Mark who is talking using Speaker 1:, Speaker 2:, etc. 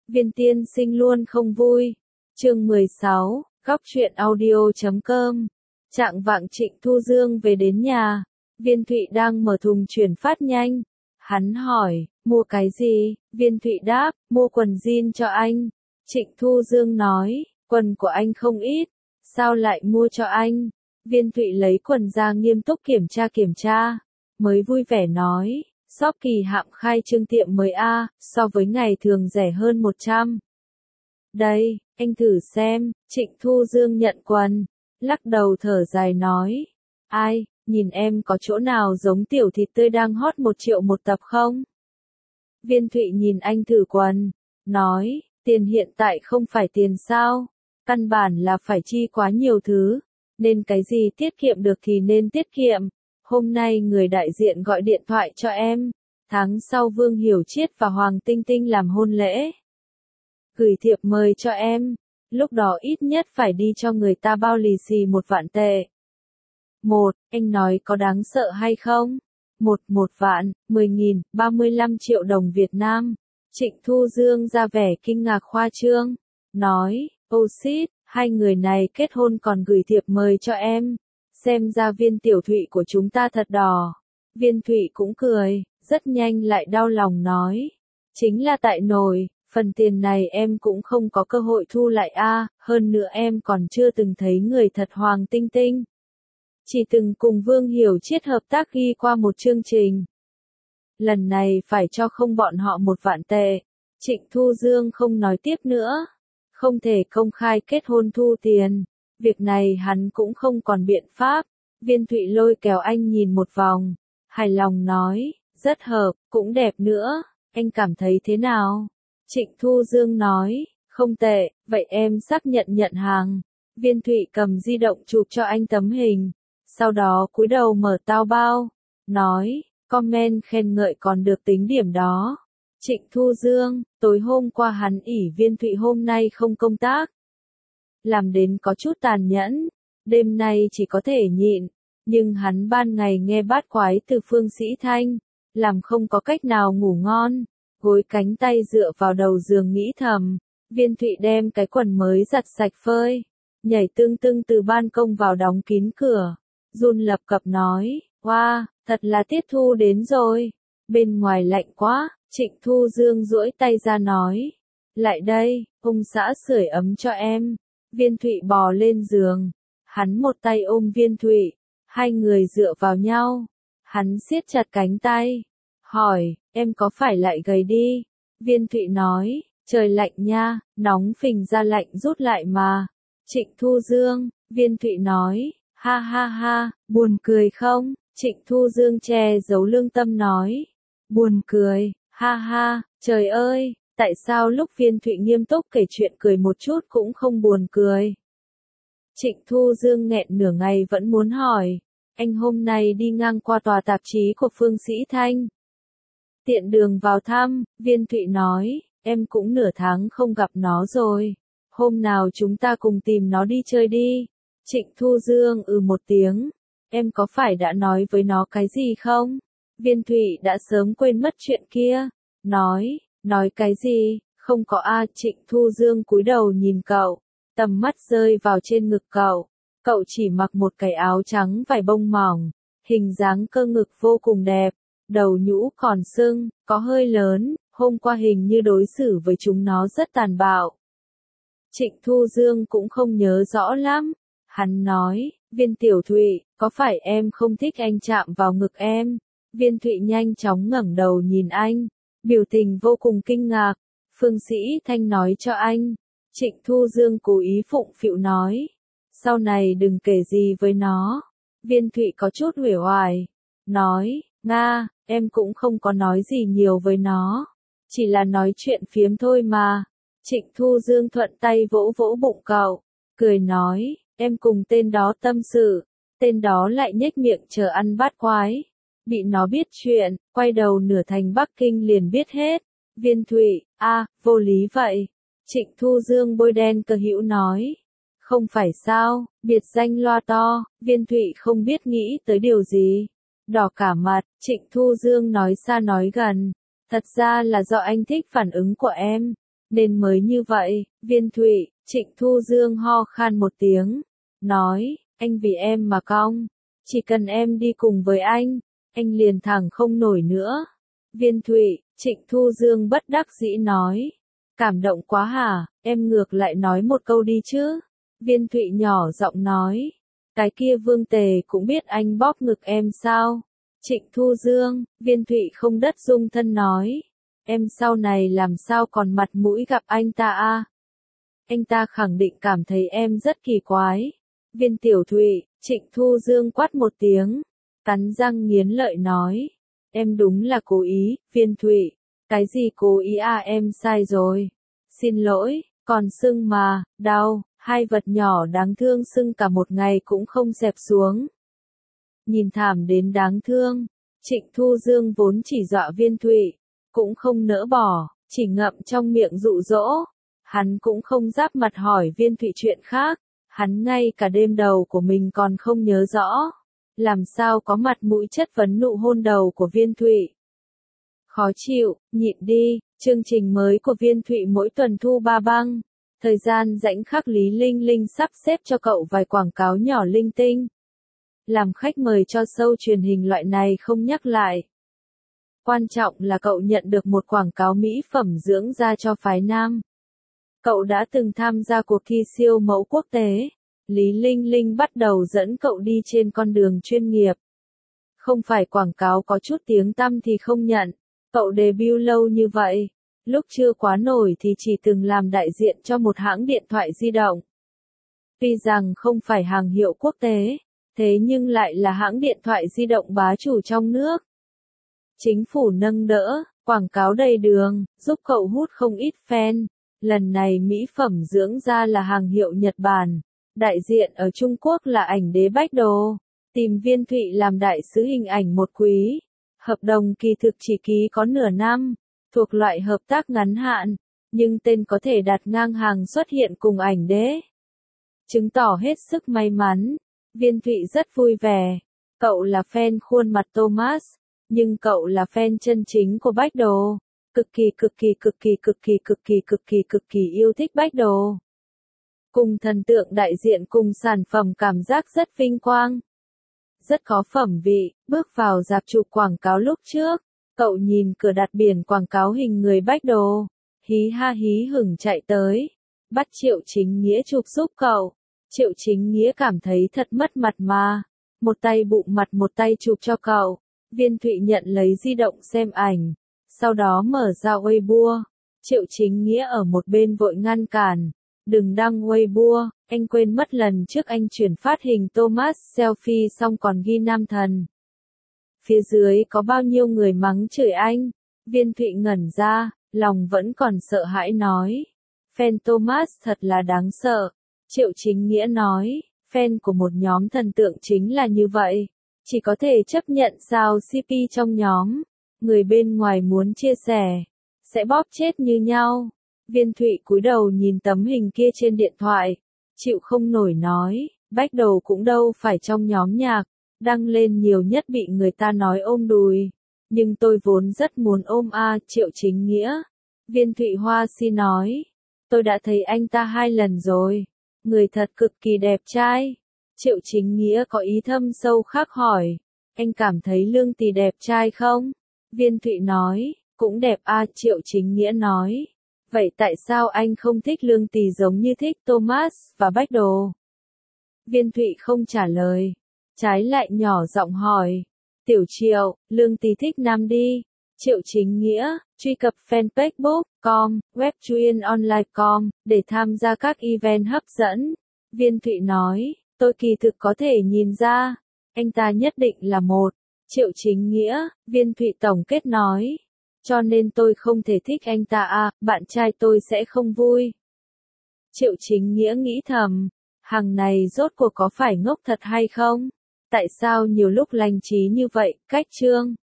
Speaker 1: Viên tiên sinh luôn không vui. Chương 16, góc truyện audio.com. Trạng vạng Trịnh Thu Dương về đến nhà. Viên Thụy đang mở thùng chuyển phát nhanh. Hắn hỏi, mua cái gì? Viên Thụy đáp, mua quần jean cho anh. Trịnh Thu Dương nói, quần của anh không ít, sao lại mua cho anh? Viên Thụy lấy quần ra nghiêm túc kiểm tra, mới vui vẻ nói, shop kỳ hạm khai trương tiệm mới a, so với ngày thường rẻ hơn 100. Đây, anh thử xem. Trịnh Thu Dương nhận quần, lắc đầu thở dài nói, ai, nhìn em có chỗ nào giống tiểu thịt tươi đang hot 1 triệu một tập không? Viên Thụy nhìn anh thử quần, nói, tiền hiện tại không phải tiền sao? Căn bản là phải chi quá nhiều thứ, nên cái gì tiết kiệm được thì nên tiết kiệm. Hôm nay người đại diện gọi điện thoại cho em, tháng sau Vương Hiểu Chiết và Hoàng Tinh Tinh làm hôn lễ. Gửi thiệp mời cho em, lúc đó ít nhất phải đi cho người ta bao lì xì 1 vạn tệ. Anh nói có đáng sợ hay không? 1 vạn, 10.000, 35 triệu đồng Việt Nam. Trịnh Thu Dương ra vẻ kinh ngạc khoa trương, nói, oh shit, hai người này kết hôn còn gửi thiệp mời cho em. Xem ra Viên tiểu Thụy của chúng ta thật đỏ. Viên Thụy cũng cười, rất nhanh lại đau lòng nói, chính là tại nổi, phần tiền này em cũng không có cơ hội thu lại a, hơn nữa em còn chưa từng thấy người thật Hoàng Tinh Tinh. Chỉ từng cùng Vương Hiểu Chiết hợp tác ghi qua một chương trình. Lần này phải cho không bọn họ 1 vạn tệ. Trịnh Thu Dương không nói tiếp nữa. Không thể công khai kết hôn thu tiền. Việc này hắn cũng không còn biện pháp. Viên Thụy lôi kéo anh nhìn một vòng. Hài lòng nói, rất hợp, cũng đẹp nữa. Anh cảm thấy thế nào? Trịnh Thu Dương nói, không tệ, vậy em xác nhận hàng. Viên Thụy cầm di động chụp cho anh tấm hình. Sau đó cúi đầu mở tao bao. Nói, comment khen ngợi còn được tính điểm đó. Trịnh Thu Dương, tối hôm qua hắn ỷ Viên Thụy hôm nay không công tác. Làm đến có chút tàn nhẫn, đêm nay chỉ có thể nhịn, nhưng hắn ban ngày nghe bát quái từ Phương Sĩ Thanh, làm không có cách nào ngủ ngon, gối cánh tay dựa vào đầu giường nghĩ thầm. Viên Thụy đem cái quần mới giặt sạch phơi, nhảy tưng tưng từ ban công vào đóng kín cửa, run lập cập nói, wow, thật là tiết thu đến rồi, bên ngoài lạnh quá. Trịnh Thu Dương duỗi tay ra nói, lại đây, ông xã sưởi ấm cho em. Viên Thụy bò lên giường, hắn một tay ôm Viên Thụy, hai người dựa vào nhau, hắn siết chặt cánh tay, hỏi, em có phải lại gầy đi? Viên Thụy nói, trời lạnh nha, nóng phình ra lạnh rút lại mà. Trịnh Thu Dương, Viên Thụy nói, ha ha ha, buồn cười không? Trịnh Thu Dương che giấu lương tâm nói, buồn cười. Ha ha, trời ơi, tại sao lúc Viên Thụy nghiêm túc kể chuyện cười một chút cũng không buồn cười? Trịnh Thu Dương nghẹn nửa ngày vẫn muốn hỏi, anh hôm nay đi ngang qua tòa tạp chí của Phương Sĩ Thanh. Tiện đường vào thăm, Viên Thụy nói, em cũng nửa tháng không gặp nó rồi. Hôm nào chúng ta cùng tìm nó đi chơi đi. Trịnh Thu Dương một tiếng, em có phải đã nói với nó cái gì không? Viên Thụy đã sớm quên mất chuyện kia. Nói cái gì? Không có a. Trịnh Thu Dương cúi đầu nhìn cậu, tầm mắt rơi vào trên ngực cậu. Cậu chỉ mặc một cái áo trắng vải bông mỏng, hình dáng cơ ngực vô cùng đẹp, đầu nhũ còn sưng, có hơi lớn, hôm qua hình như đối xử với chúng nó rất tàn bạo. Trịnh Thu Dương cũng không nhớ rõ lắm. Hắn nói, Viên tiểu Thụy, có phải em không thích anh chạm vào ngực em? Viên Thụy nhanh chóng ngẩng đầu nhìn anh, biểu tình vô cùng kinh ngạc. Phương Sĩ Thanh nói cho anh. Trịnh Thu Dương cố ý phụng phịu nói, sau này đừng kể gì với nó. Viên Thụy có chút uể oải, nói, Nga, em cũng không có nói gì nhiều với nó, chỉ là nói chuyện phiếm thôi mà. Trịnh Thu Dương thuận tay vỗ vỗ bụng cậu, cười nói, em cùng tên đó tâm sự, tên đó lại nhếch miệng chờ ăn bát quái. Bị nó biết chuyện, quay đầu nửa thành Bắc Kinh liền biết hết. Viên Thụy, vô lý vậy. Trịnh Thu Dương bôi đen cờ hữu nói. Không phải sao, biệt danh loa to. Viên Thụy không biết nghĩ tới điều gì. Đỏ cả mặt, Trịnh Thu Dương nói xa nói gần. Thật ra là do anh thích phản ứng của em. nên mới như vậy. Viên Thụy, Trịnh Thu Dương ho khan một tiếng, nói, anh vì em mà cong, chỉ cần em đi cùng với anh liền thẳng không nổi nữa. Viên Thụy, Trịnh Thu Dương bất đắc dĩ nói, cảm động quá hả, em ngược lại nói một câu đi chứ. Viên Thụy nhỏ giọng nói, cái kia Vương Tề cũng biết anh bóp ngực em sao. Trịnh Thu Dương, Viên Thụy không đất dung thân nói, em sau này làm sao còn mặt mũi gặp anh ta a? Anh ta khẳng định cảm thấy em rất kỳ quái. Viên Tiểu Thụy, Trịnh Thu Dương quát một tiếng, cắn răng nghiến lợi nói, em đúng là cố ý. Viên Thụy, cái gì cố ý à, em sai rồi. Xin lỗi, còn sưng mà, đau, hai vật nhỏ đáng thương sưng cả một ngày cũng không xẹp xuống. Nhìn thảm đến đáng thương, Trịnh Thu Dương vốn chỉ dọa Viên Thụy, cũng không nỡ bỏ, chỉ ngậm trong miệng dụ dỗ. Hắn cũng không giáp mặt hỏi Viên Thụy chuyện khác, hắn ngay cả đêm đầu của mình còn không nhớ rõ, làm sao có mặt mũi chất vấn nụ hôn đầu của Viên Thụy. Khó chịu, nhịn đi, chương trình mới của Viên Thụy mỗi tuần thu 3 băng. Thời gian rảnh khắc Lý Linh Linh sắp xếp cho cậu vài quảng cáo nhỏ linh tinh. Làm khách mời cho show truyền hình loại này không nhắc lại. Quan trọng là cậu nhận được một quảng cáo mỹ phẩm dưỡng da cho phái nam. Cậu đã từng tham gia cuộc thi siêu mẫu quốc tế. Lý Linh Linh bắt đầu dẫn cậu đi trên con đường chuyên nghiệp. Không phải quảng cáo có chút tiếng tăm thì không nhận. Cậu debut lâu như vậy. Lúc chưa quá nổi thì chỉ từng làm đại diện cho một hãng điện thoại di động. Tuy rằng không phải hàng hiệu quốc tế, thế nhưng lại là hãng điện thoại di động bá chủ trong nước. Chính phủ nâng đỡ, quảng cáo đầy đường, giúp cậu hút không ít fan. Lần này mỹ phẩm dưỡng da là hàng hiệu Nhật Bản, đại diện ở Trung Quốc là ảnh đế Bách Đồ, tìm Viên Thụy làm đại sứ hình ảnh một quý. Hợp đồng kỳ thực chỉ ký có nửa năm, thuộc loại hợp tác ngắn hạn, nhưng tên có thể đặt ngang hàng xuất hiện cùng ảnh đế. Chứng tỏ hết sức may mắn, Viên Thụy rất vui vẻ. Cậu là fan khuôn mặt Thomas, nhưng cậu là fan chân chính của Bách Đồ. Cực kỳ yêu thích Bách Đồ. Cùng thần tượng đại diện cùng sản phẩm cảm giác rất vinh quang. Rất có phẩm vị, bước vào rạp chụp quảng cáo lúc trước, cậu nhìn cửa đặt biển quảng cáo hình người Bách Đồ, hí ha hí hửng chạy tới, bắt Triệu Chính Nghĩa chụp giúp cậu. Triệu Chính Nghĩa cảm thấy thật mất mặt mà, một tay bụng mặt một tay chụp cho cậu. Viên Thụy nhận lấy di động xem ảnh, sau đó mở ra Weibo. Triệu Chính Nghĩa ở một bên vội ngăn cản, đừng đăng Weibo, anh quên mất lần trước anh chuyển phát hình Thomas selfie xong còn ghi nam thần. Phía dưới có bao nhiêu người mắng chửi anh. Viên Thụy ngẩn ra, lòng vẫn còn sợ hãi nói, fan Thomas thật là đáng sợ. Triệu Chính Nghĩa nói, fan của một nhóm thần tượng chính là như vậy, chỉ có thể chấp nhận sao CP trong nhóm, người bên ngoài muốn chia sẻ, sẽ bóp chết như nhau. Viên Thụy cúi đầu nhìn tấm hình kia trên điện thoại, chịu không nổi nói, Bách Đồ cũng đâu phải trong nhóm nhạc, đăng lên nhiều nhất bị người ta nói ôm đùi, nhưng tôi vốn rất muốn ôm a. Triệu Chính Nghĩa. Viên Thụy hoa si nói, tôi đã thấy anh ta 2 lần rồi, người thật cực kỳ đẹp trai. Triệu Chính Nghĩa có ý thâm sâu khác hỏi, anh cảm thấy Lương Tì đẹp trai không? Viên Thụy nói, cũng đẹp a. Triệu Chính Nghĩa nói, vậy tại sao anh không thích Lương Tì giống như thích Thomas và Bách Đồ? Viên Thụy không trả lời, trái lại nhỏ giọng hỏi, Tiểu Triệu, Lương Tì thích nam đi. Triệu Chính Nghĩa, truy cập fanpage book.com, webtruyện.online.com, để tham gia các event hấp dẫn. Viên Thụy nói, tôi kỳ thực có thể nhìn ra, anh ta nhất định là một. Triệu Chính Nghĩa, Viên Thụy tổng kết nói, cho nên tôi không thể thích anh ta à, bạn trai tôi sẽ không vui. Triệu Chính Nghĩa nghĩ thầm, hàng này rốt cuộc có phải ngốc thật hay không? Tại sao nhiều lúc lành trí như vậy, cách chương.